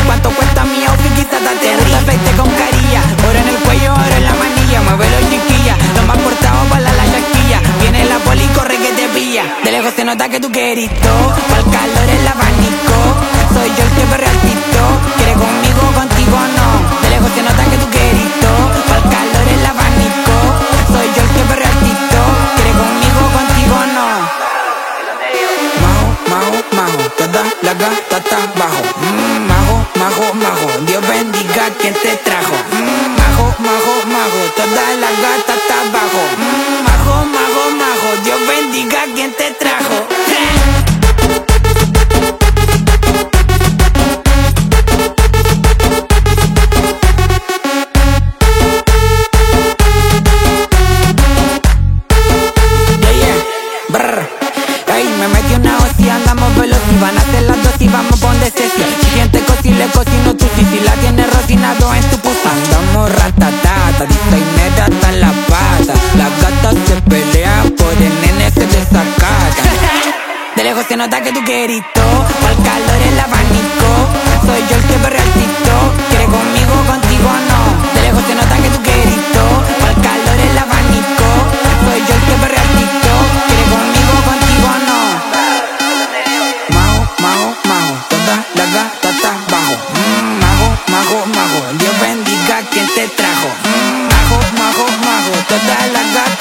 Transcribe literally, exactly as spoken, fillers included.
cuánto cuesta mi outfit, quizás date risa. Aceite con carilla, oro en el cuello, oro en la manilla. Muévelo chiquilla, lo más portado para la chasquilla. Viene la poli, corre que te pilla. De lejos se nota que tú querís todo, pa'l calor el abanico. Soy yo el que perrea el tito. ¿Quieres conmigo o contigo no? De lejos se nota que tú querís todo, pa'l calor el abanico. Soy yo el que perrea el tito. ¿Quieres conmigo o contigo no? Majo, majo, majo, todas las gatas está bajo. Mm, majo, majo, majo, Dios bendiga quien te trajo. Mm, majo, majo, majo, todas las gatas está bajo. Mm, majo, majo, majo, Dios bendiga quien te trajo. Me metí una hostia, andamos veloz y van a hacer las dos y vamos pa' donde se sea. Siguiente cosi, le cocino tu si la tienes rocinado en tu puta. Andamos ratatata, dista y neta hasta en la pata. Las gatas se pelean por el nene se desacata. De lejos se nota que tú querís todo, pa'l calor el abanico. Soy yo el que perrea el tito. ¿Quieres conmigo o contigo no? De lejos se nota que tú querís todo, pa'l calor el abanico. Soy yo el que perrea el tito. ¿Quieres conmigo o contigo no? Majo, majo, majo, todas las gatas está bajo. Mm, majo, majo, majo, Dios bendiga quien te trajo. Mm, majo, majo, majo, todas las gatas